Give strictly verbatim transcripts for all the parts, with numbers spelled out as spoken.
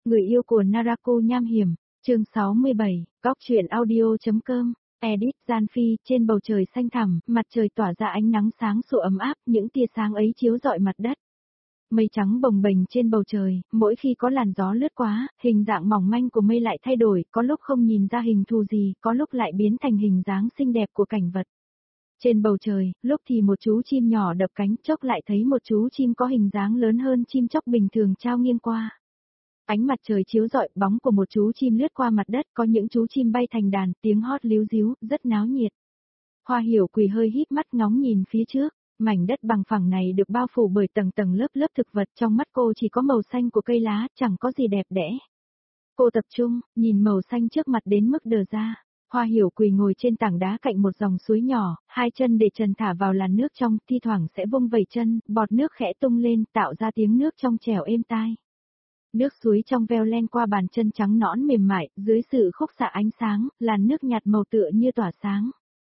Người yêu của Narako nham hiểm, chương sáu mươi bảy, góc truyện audio.com, edit Gian Phi, trên bầu trời xanh thẳm, mặt trời tỏa ra ánh nắng sáng sủa ấm áp, những tia sáng ấy chiếu rọi mặt đất. Mây trắng bồng bềnh trên bầu trời, mỗi khi có làn gió lướt qua, hình dạng mỏng manh của mây lại thay đổi, có lúc không nhìn ra hình thù gì, có lúc lại biến thành hình dáng xinh đẹp của cảnh vật. Trên bầu trời, lúc thì một chú chim nhỏ đập cánh, chốc lại thấy một chú chim có hình dáng lớn hơn chim chóc bình thường trao nghiêng qua. Ánh mặt trời chiếu rọi, bóng của một chú chim lướt qua mặt đất, có những chú chim bay thành đàn, tiếng hót líu ríu, rất náo nhiệt. Hoa Hiểu Quỳ hơi híp mắt ngóng nhìn phía trước, mảnh đất bằng phẳng này được bao phủ bởi tầng tầng lớp lớp thực vật, trong mắt cô chỉ có màu xanh của cây lá, chẳng có gì đẹp đẽ. Cô tập trung, nhìn màu xanh trước mặt đến mức đờ ra. Hoa Hiểu Quỳ ngồi trên tảng đá cạnh một dòng suối nhỏ, hai chân để trần thả vào làn nước trong, thi thoảng sẽ vung vẩy chân, bọt nước khẽ tung lên, tạo ra tiếng nước trong trẻo êm tai. Nước suối trong veo len qua bàn chân trắng nõn mềm mại, dưới sự khúc xạ ánh sáng, làn nước nhạt màu tựa như tỏa sáng.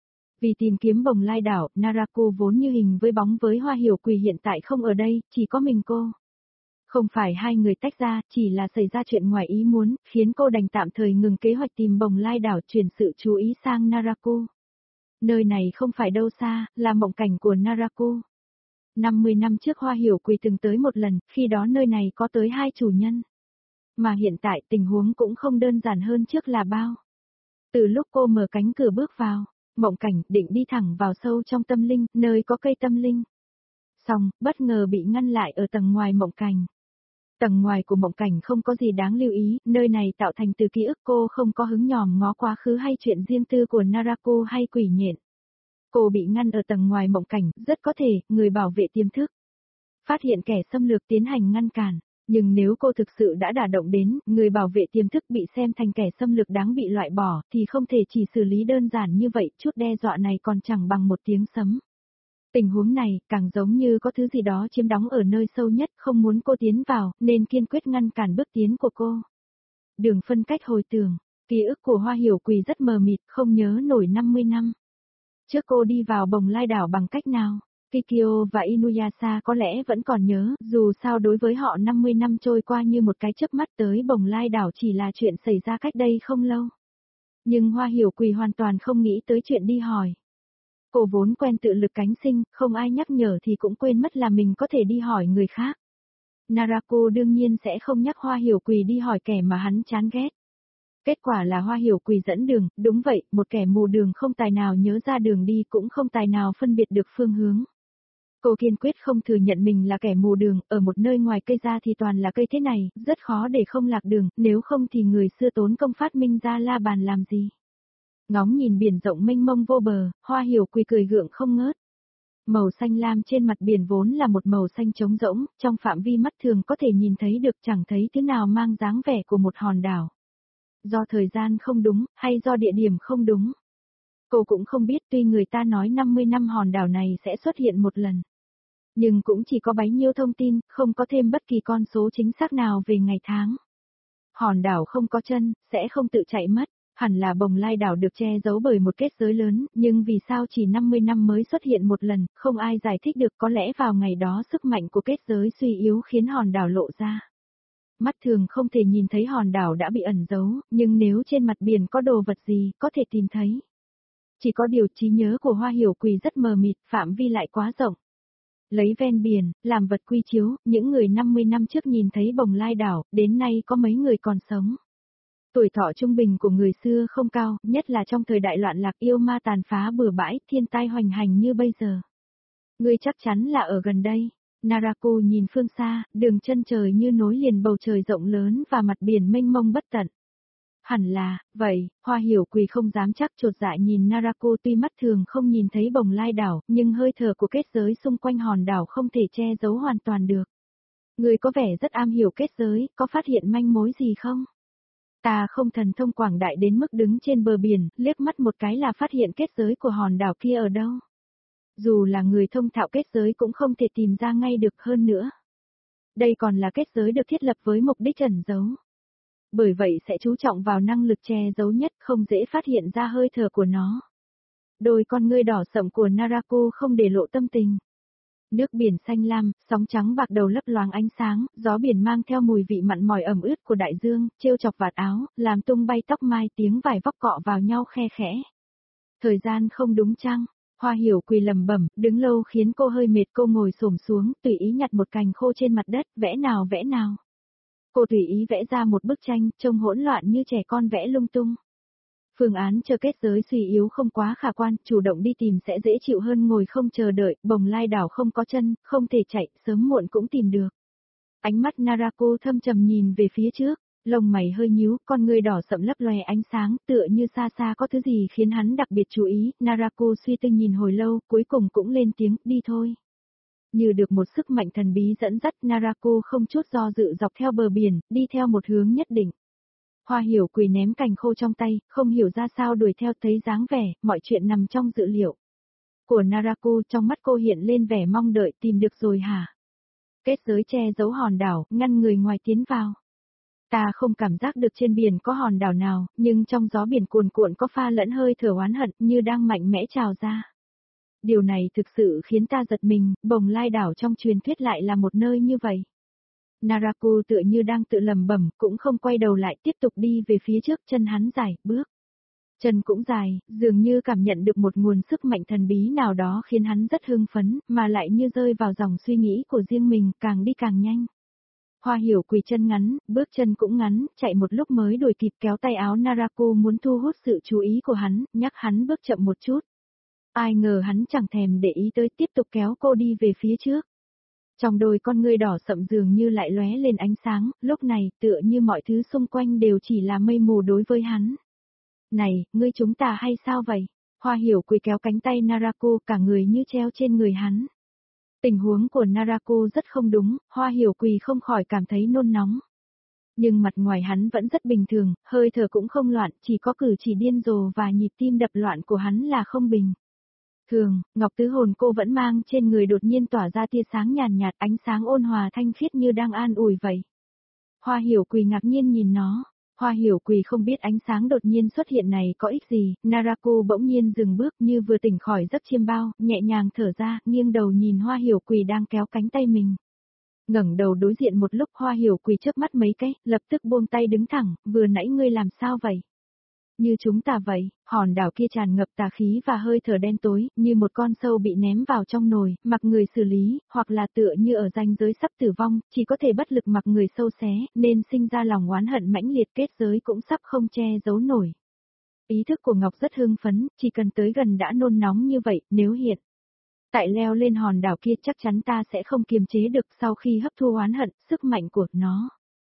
Vì tìm kiếm bồng lai đảo, Narako vốn như hình với bóng với Hoa Hiểu Quỳ hiện tại không ở đây, chỉ có mình cô. Không phải hai người tách ra, chỉ là xảy ra chuyện ngoài ý muốn, khiến cô đành tạm thời ngừng kế hoạch tìm bồng lai đảo, chuyển sự chú ý sang Narako. Nơi này không phải đâu xa, là mộng cảnh của Narako. năm mươi năm trước Hoa Hiểu Quỳ từng tới một lần, khi đó nơi này có tới hai chủ nhân. Mà hiện tại tình huống cũng không đơn giản hơn trước là bao. Từ lúc cô mở cánh cửa bước vào, mộng cảnh định đi thẳng vào sâu trong tâm linh, nơi có cây tâm linh. Xong, bất ngờ bị ngăn lại ở tầng ngoài mộng cảnh. Tầng ngoài của mộng cảnh không có gì đáng lưu ý, nơi này tạo thành từ ký ức, cô không có hứng nhòm ngó quá khứ hay chuyện riêng tư của Narako hay quỷ nhện. Cô bị ngăn ở tầng ngoài mộng cảnh, rất có thể, người bảo vệ tiềm thức. Phát hiện kẻ xâm lược tiến hành ngăn cản, nhưng nếu cô thực sự đã đả động đến, người bảo vệ tiềm thức bị xem thành kẻ xâm lược đáng bị loại bỏ, thì không thể chỉ xử lý đơn giản như vậy, chút đe dọa này còn chẳng bằng một tiếng sấm. Tình huống này, càng giống như có thứ gì đó chiếm đóng ở nơi sâu nhất, không muốn cô tiến vào, nên kiên quyết ngăn cản bước tiến của cô. Đường phân cách hồi tưởng, ký ức của Hoa Hiểu Quỳ rất mờ mịt, không nhớ nổi năm mươi năm. Trước cô đi vào bồng lai đảo bằng cách nào? Kikyo và Inuyasha có lẽ vẫn còn nhớ, dù sao đối với họ năm mươi năm trôi qua như một cái chớp mắt, tới bồng lai đảo chỉ là chuyện xảy ra cách đây không lâu. Nhưng Hoa Hiểu Quỳ hoàn toàn không nghĩ tới chuyện đi hỏi. Cô vốn quen tự lực cánh sinh, không ai nhắc nhở thì cũng quên mất là mình có thể đi hỏi người khác. Narako đương nhiên sẽ không nhắc Hoa Hiểu Quỳ đi hỏi kẻ mà hắn chán ghét. Kết quả là Hoa Hiểu Quỳ dẫn đường, đúng vậy, một kẻ mù đường không tài nào nhớ ra đường đi, cũng không tài nào phân biệt được phương hướng. Cô kiên quyết không thừa nhận mình là kẻ mù đường, ở một nơi ngoài cây ra thì toàn là cây thế này, rất khó để không lạc đường, nếu không thì người xưa tốn công phát minh ra la bàn làm gì. Ngóng nhìn biển rộng mênh mông vô bờ, Hoa Hiểu Quỳ cười gượng không ngớt. Màu xanh lam trên mặt biển vốn là một màu xanh trống rỗng, trong phạm vi mắt thường có thể nhìn thấy được, chẳng thấy thứ nào mang dáng vẻ của một hòn đảo. Do thời gian không đúng, hay do địa điểm không đúng. Cô cũng không biết, tuy người ta nói năm mươi năm hòn đảo này sẽ xuất hiện một lần. Nhưng cũng chỉ có bấy nhiêu thông tin, không có thêm bất kỳ con số chính xác nào về ngày tháng. Hòn đảo không có chân, sẽ không tự chạy mất, hẳn là bồng lai đảo được che giấu bởi một kết giới lớn, nhưng vì sao chỉ năm mươi năm mới xuất hiện một lần, không ai giải thích được, có lẽ vào ngày đó sức mạnh của kết giới suy yếu khiến hòn đảo lộ ra. Mắt thường không thể nhìn thấy hòn đảo đã bị ẩn giấu, nhưng nếu trên mặt biển có đồ vật gì, có thể tìm thấy. Chỉ có điều trí nhớ của Hoa Hiểu Quỳ rất mờ mịt, phạm vi lại quá rộng. Lấy ven biển, làm vật quy chiếu, những người năm mươi năm trước nhìn thấy bồng lai đảo, đến nay có mấy người còn sống. Tuổi thọ trung bình của người xưa không cao, nhất là trong thời đại loạn lạc, yêu ma tàn phá bừa bãi, thiên tai hoành hành như bây giờ. Ngươi chắc chắn là ở gần đây. Narako nhìn phương xa, đường chân trời như nối liền bầu trời rộng lớn và mặt biển mênh mông bất tận. Hẳn là, vậy, Hoa Hiểu Quỳ không dám chắc, chột dạ nhìn Narako, tuy mắt thường không nhìn thấy bồng lai đảo, nhưng hơi thở của kết giới xung quanh hòn đảo không thể che giấu hoàn toàn được. Người có vẻ rất am hiểu kết giới, có phát hiện manh mối gì không? Ta không thần thông quảng đại đến mức đứng trên bờ biển, liếc mắt một cái là phát hiện kết giới của hòn đảo kia ở đâu. Dù là người thông thạo kết giới cũng không thể tìm ra ngay được, hơn nữa. Đây còn là kết giới được thiết lập với mục đích ẩn giấu. Bởi vậy sẽ chú trọng vào năng lực che giấu nhất, không dễ phát hiện ra hơi thở của nó. Đôi con ngươi đỏ sậm của Narako không để lộ tâm tình. Nước biển xanh lam, sóng trắng bạc đầu lấp loáng ánh sáng, gió biển mang theo mùi vị mặn mòi ẩm ướt của đại dương, trêu chọc vạt áo, làm tung bay tóc mai, tiếng vải vóc cọ vào nhau khe khẽ. Thời gian không đúng chăng? Hoa Hiểu Quỳ lẩm bẩm, đứng lâu khiến cô hơi mệt, cô ngồi xổm xuống, tùy ý nhặt một cành khô trên mặt đất, vẽ nào vẽ nào. Cô tùy ý vẽ ra một bức tranh, trông hỗn loạn như trẻ con vẽ lung tung. Phương án chờ kết giới suy yếu không quá khả quan, chủ động đi tìm sẽ dễ chịu hơn ngồi không chờ đợi, bồng lai đảo không có chân, không thể chạy, sớm muộn cũng tìm được. Ánh mắt Narako thâm trầm nhìn về phía trước, lông mày hơi nhíu, con người đỏ sậm lấp lòe ánh sáng, tựa như xa xa có thứ gì khiến hắn đặc biệt chú ý, Narako suy tư nhìn hồi lâu, cuối cùng cũng lên tiếng, đi thôi. Như được một sức mạnh thần bí dẫn dắt, Narako không chút do dự dọc theo bờ biển, đi theo một hướng nhất định. Hoa Hiểu Quỳ ném cành khô trong tay, không hiểu ra sao đuổi theo, thấy dáng vẻ, mọi chuyện nằm trong dự liệu của Narako. Trong mắt cô hiện lên vẻ mong đợi, tìm được rồi hả? Kết giới che giấu hòn đảo, ngăn người ngoài tiến vào. Ta không cảm giác được trên biển có hòn đảo nào, nhưng trong gió biển cuồn cuộn có pha lẫn hơi thở oán hận, như đang mạnh mẽ trào ra. Điều này thực sự khiến ta giật mình, bồng lai đảo trong truyền thuyết lại là một nơi như vậy. Narako tựa như đang tự lẩm bẩm, cũng không quay đầu lại, tiếp tục đi về phía trước, chân hắn dài, bước. Chân cũng dài, dường như cảm nhận được một nguồn sức mạnh thần bí nào đó khiến hắn rất hưng phấn, mà lại như rơi vào dòng suy nghĩ của riêng mình, càng đi càng nhanh. Hoa Hiểu Quỳ chân ngắn, bước chân cũng ngắn, chạy một lúc mới đuổi kịp, kéo tay áo Narako muốn thu hút sự chú ý của hắn, nhắc hắn bước chậm một chút. Ai ngờ hắn chẳng thèm để ý tới, tiếp tục kéo cô đi về phía trước. Trong đôi con ngươi đỏ sậm dường như lại lóe lên ánh sáng, lúc này tựa như mọi thứ xung quanh đều chỉ là mây mù đối với hắn. Này, ngươi chúng ta hay sao vậy? Hoa Hiểu Quỳ kéo cánh tay Narako, cả người như treo trên người hắn. Tình huống của Narako rất không đúng, Hoa Hiểu Quỳ không khỏi cảm thấy nôn nóng. Nhưng mặt ngoài hắn vẫn rất bình thường, hơi thở cũng không loạn, chỉ có cử chỉ điên rồ và nhịp tim đập loạn của hắn là không bình thường. Ngọc tứ hồn cô vẫn mang trên người đột nhiên tỏa ra tia sáng nhàn nhạt, ánh sáng ôn hòa thanh khiết như đang an ủi vậy. Hoa Hiểu Quỳ ngạc nhiên nhìn nó. Hoa Hiểu Quỳ không biết ánh sáng đột nhiên xuất hiện này có ích gì, Narako bỗng nhiên dừng bước như vừa tỉnh khỏi giấc chiêm bao, nhẹ nhàng thở ra, nghiêng đầu nhìn Hoa Hiểu Quỳ đang kéo cánh tay mình. Ngẩng đầu đối diện một lúc, Hoa Hiểu Quỳ chớp mắt mấy cái, lập tức buông tay đứng thẳng, vừa nãy ngươi làm sao vậy? Như chúng ta vậy, hòn đảo kia tràn ngập tà khí và hơi thở đen tối, như một con sâu bị ném vào trong nồi, mặc người xử lý, hoặc là tựa như ở ranh giới sắp tử vong, chỉ có thể bất lực mặc người sâu xé, nên sinh ra lòng oán hận mãnh liệt, kết giới cũng sắp không che giấu nổi. Ý thức của Ngọc rất hưng phấn, chỉ cần tới gần đã nôn nóng như vậy, nếu hiện tại leo lên hòn đảo kia chắc chắn ta sẽ không kiềm chế được, sau khi hấp thu oán hận, sức mạnh của nó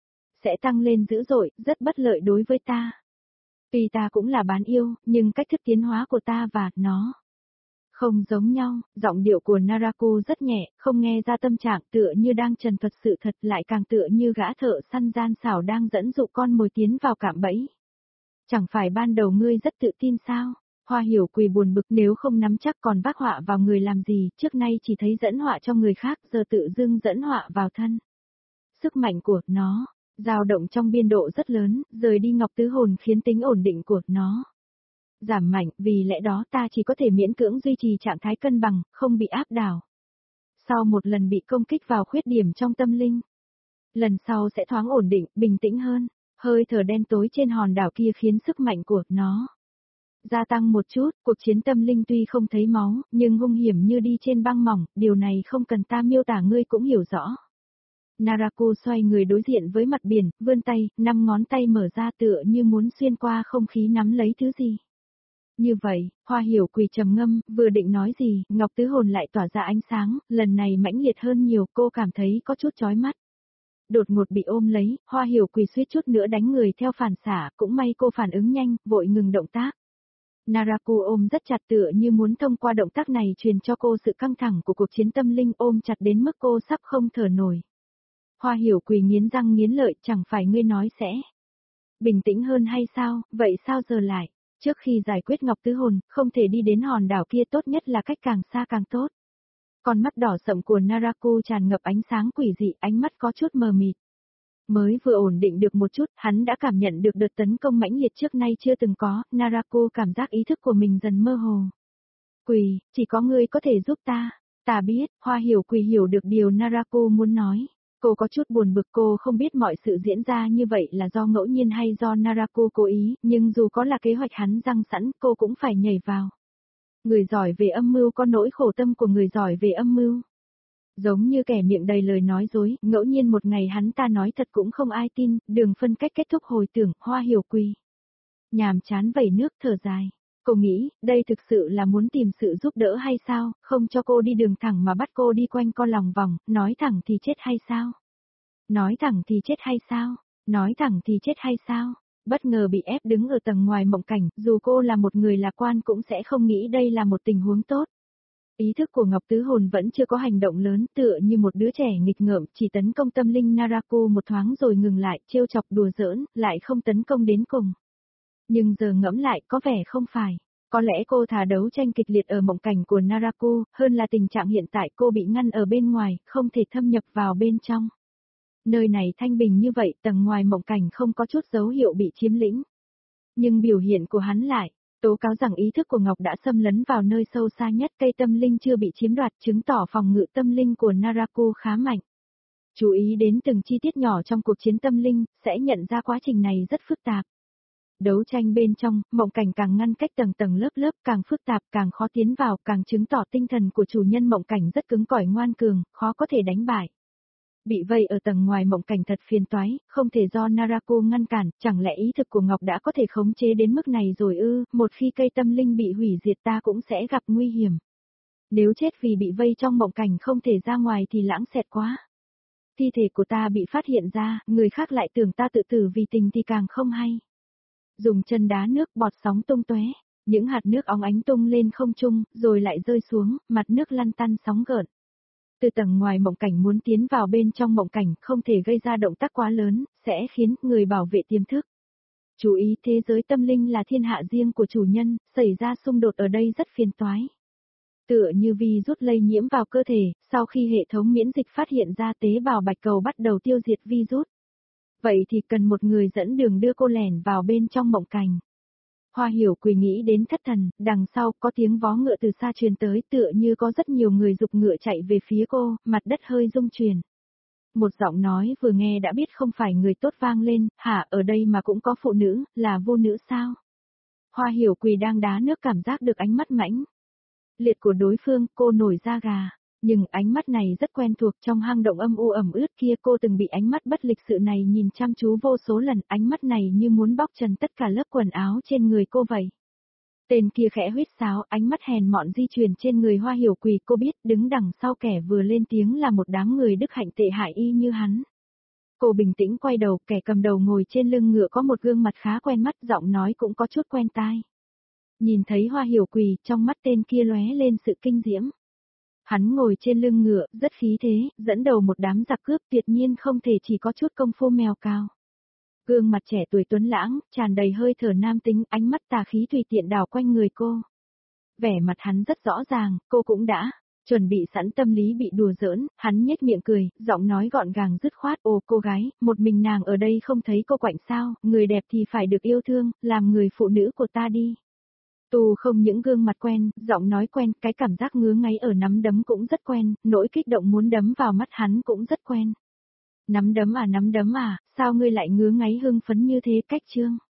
sẽ tăng lên dữ dội, rất bất lợi đối với ta. Tuy ta cũng là bán yêu, nhưng cách thức tiến hóa của ta và nó không giống nhau. Giọng điệu của Narako rất nhẹ, không nghe ra tâm trạng, tựa như đang trần thuật sự thật, lại càng tựa như gã thợ săn gian xảo đang dẫn dụ con mồi tiến vào cạm bẫy. Chẳng phải ban đầu ngươi rất tự tin sao? Hoa Hiểu Quỳ buồn bực, nếu không nắm chắc còn vác họa vào người làm gì, trước nay chỉ thấy dẫn họa cho người khác, giờ tự dưng dẫn họa vào thân. Sức mạnh của nó dao động trong biên độ rất lớn, rời đi Ngọc tứ hồn khiến tính ổn định của nó giảm mạnh, vì lẽ đó ta chỉ có thể miễn cưỡng duy trì trạng thái cân bằng, không bị áp đảo. Sau một lần bị công kích vào khuyết điểm trong tâm linh, lần sau sẽ thoáng ổn định, bình tĩnh hơn. Hơi thở đen tối trên hòn đảo kia khiến sức mạnh của nó gia tăng một chút, cuộc chiến tâm linh tuy không thấy máu, nhưng hung hiểm như đi trên băng mỏng, điều này không cần ta miêu tả ngươi cũng hiểu rõ. Narako xoay người đối diện với mặt biển, vươn tay, năm ngón tay mở ra tựa như muốn xuyên qua không khí nắm lấy thứ gì. Như vậy, Hoa Hiểu Quỳ trầm ngâm, vừa định nói gì, Ngọc tứ hồn lại tỏa ra ánh sáng, lần này mãnh liệt hơn nhiều, cô cảm thấy có chút chói mắt. Đột ngột bị ôm lấy, Hoa Hiểu Quỳ suýt chút nữa đánh người theo phản xạ, cũng may cô phản ứng nhanh, vội ngừng động tác. Narako ôm rất chặt tựa như muốn thông qua động tác này truyền cho cô sự căng thẳng của cuộc chiến tâm linh, ôm chặt đến mức cô sắp không thở nổi. Hoa Hiểu Quỳ nghiến răng nghiến lợi, chẳng phải ngươi nói sẽ bình tĩnh hơn hay sao, vậy sao giờ lại? Trước khi giải quyết Ngọc tứ hồn, không thể đi đến hòn đảo kia, tốt nhất là cách càng xa càng tốt. Con mắt đỏ sậm của Narako tràn ngập ánh sáng quỷ dị, ánh mắt có chút mờ mịt. Mới vừa ổn định được một chút, hắn đã cảm nhận được đợt tấn công mãnh liệt trước nay chưa từng có, Narako cảm giác ý thức của mình dần mơ hồ. Quỳ, chỉ có ngươi có thể giúp ta. Ta biết, Hoa Hiểu Quỳ hiểu được điều Narako muốn nói. Cô có chút buồn bực, cô không biết mọi sự diễn ra như vậy là do ngẫu nhiên hay do Narako cố ý, nhưng dù có là kế hoạch hắn răng sẵn, cô cũng phải nhảy vào. Người giỏi về âm mưu có nỗi khổ tâm của người giỏi về âm mưu. Giống như kẻ miệng đầy lời nói dối, ngẫu nhiên một ngày hắn ta nói thật cũng không ai tin, đường phân cách kết thúc hồi tưởng, Hoa Hiểu Quỳ. Nhàm chán vẩy nước thở dài. Cô nghĩ, đây thực sự là muốn tìm sự giúp đỡ hay sao, không cho cô đi đường thẳng mà bắt cô đi quanh co lòng vòng, nói thẳng thì chết hay sao? Nói thẳng thì chết hay sao? Nói thẳng thì chết hay sao? Bất ngờ bị ép đứng ở tầng ngoài mộng cảnh, dù cô là một người lạc quan cũng sẽ không nghĩ đây là một tình huống tốt. Ý thức của Ngọc Tứ Hồn vẫn chưa có hành động lớn, tựa như một đứa trẻ nghịch ngợm, chỉ tấn công tâm linh Narako một thoáng rồi ngừng lại, trêu chọc đùa giỡn, lại không tấn công đến cùng. Nhưng giờ ngẫm lại có vẻ không phải. Có lẽ cô thà đấu tranh kịch liệt ở mộng cảnh của Narako, hơn là tình trạng hiện tại cô bị ngăn ở bên ngoài, không thể thâm nhập vào bên trong. Nơi này thanh bình như vậy, tầng ngoài mộng cảnh không có chút dấu hiệu bị chiếm lĩnh. Nhưng biểu hiện của hắn lại, tố cáo rằng ý thức của Ngọc đã xâm lấn vào nơi sâu xa nhất, cây tâm linh chưa bị chiếm đoạt, chứng tỏ phòng ngự tâm linh của Narako khá mạnh. Chú ý đến từng chi tiết nhỏ trong cuộc chiến tâm linh, sẽ nhận ra quá trình này rất phức tạp. Đấu tranh bên trong, mộng cảnh càng ngăn cách tầng tầng lớp lớp, càng phức tạp, càng khó tiến vào, càng chứng tỏ tinh thần của chủ nhân mộng cảnh rất cứng cỏi ngoan cường, khó có thể đánh bại. Bị vây ở tầng ngoài mộng cảnh thật phiền toái, không thể do Narako ngăn cản, chẳng lẽ ý thực của Ngọc đã có thể khống chế đến mức này rồi ư, một khi cây tâm linh bị hủy diệt ta cũng sẽ gặp nguy hiểm. Nếu chết vì bị vây trong mộng cảnh không thể ra ngoài thì lãng xẹt quá. Thi thể của ta bị phát hiện ra, người khác lại tưởng ta tự tử vì tình thì càng không hay. Dùng chân đá nước, bọt sóng tung tóe, những hạt nước óng ánh tung lên không trung, rồi lại rơi xuống, mặt nước lăn tăn sóng gợn. Từ tầng ngoài mộng cảnh muốn tiến vào bên trong mộng cảnh, không thể gây ra động tác quá lớn, sẽ khiến người bảo vệ tiềm thức. Chú ý, thế giới tâm linh là thiên hạ riêng của chủ nhân, xảy ra xung đột ở đây rất phiền toái. Tựa như virus lây nhiễm vào cơ thể, sau khi hệ thống miễn dịch phát hiện ra tế bào bạch cầu bắt đầu tiêu diệt virus. Vậy thì cần một người dẫn đường đưa cô lẻn vào bên trong mộng cảnh. Hoa Hiểu Quỳ nghĩ đến thất thần, đằng sau có tiếng vó ngựa từ xa truyền tới, tựa như có rất nhiều người giục ngựa chạy về phía cô, mặt đất hơi rung chuyển. Một giọng nói vừa nghe đã biết không phải người tốt vang lên, hả, ở đây mà cũng có phụ nữ, là vô nữ sao? Hoa Hiểu Quỳ đang đá nước cảm giác được ánh mắt mãnh liệt của đối phương, cô nổi da gà. Nhưng ánh mắt này rất quen thuộc, trong hang động âm u ẩm ướt kia cô từng bị ánh mắt bất lịch sự này nhìn chăm chú vô số lần, ánh mắt này như muốn bóc trần tất cả lớp quần áo trên người cô vậy. Tên kia khẽ huýt sáo, ánh mắt hèn mọn di chuyển trên người Hoa Hiểu Quỳ, cô biết đứng đằng sau kẻ vừa lên tiếng là một đám người đức hạnh tệ hại y như hắn. Cô bình tĩnh quay đầu, kẻ cầm đầu ngồi trên lưng ngựa có một gương mặt khá quen mắt, giọng nói cũng có chút quen tai. Nhìn thấy Hoa Hiểu Quỳ, trong mắt tên kia lóe lên sự kinh diễm. Hắn ngồi trên lưng ngựa, rất khí thế, dẫn đầu một đám giặc cướp, tuyệt nhiên không thể chỉ có chút công phu mèo cao. Gương mặt trẻ tuổi tuấn lãng, tràn đầy hơi thở nam tính, ánh mắt tà khí tùy tiện đảo quanh người cô. Vẻ mặt hắn rất rõ ràng, cô cũng đã chuẩn bị sẵn tâm lý bị đùa giỡn, hắn nhếch miệng cười, giọng nói gọn gàng dứt khoát, ồ cô gái, một mình nàng ở đây không thấy cô quạnh sao, người đẹp thì phải được yêu thương, làm người phụ nữ của ta đi. Tu không những gương mặt quen, giọng nói quen, cái cảm giác ngứa ngáy ở nắm đấm cũng rất quen, nỗi kích động muốn đấm vào mắt hắn cũng rất quen. Nắm đấm à nắm đấm à, sao ngươi lại ngứa ngáy hưng phấn như thế cách chương?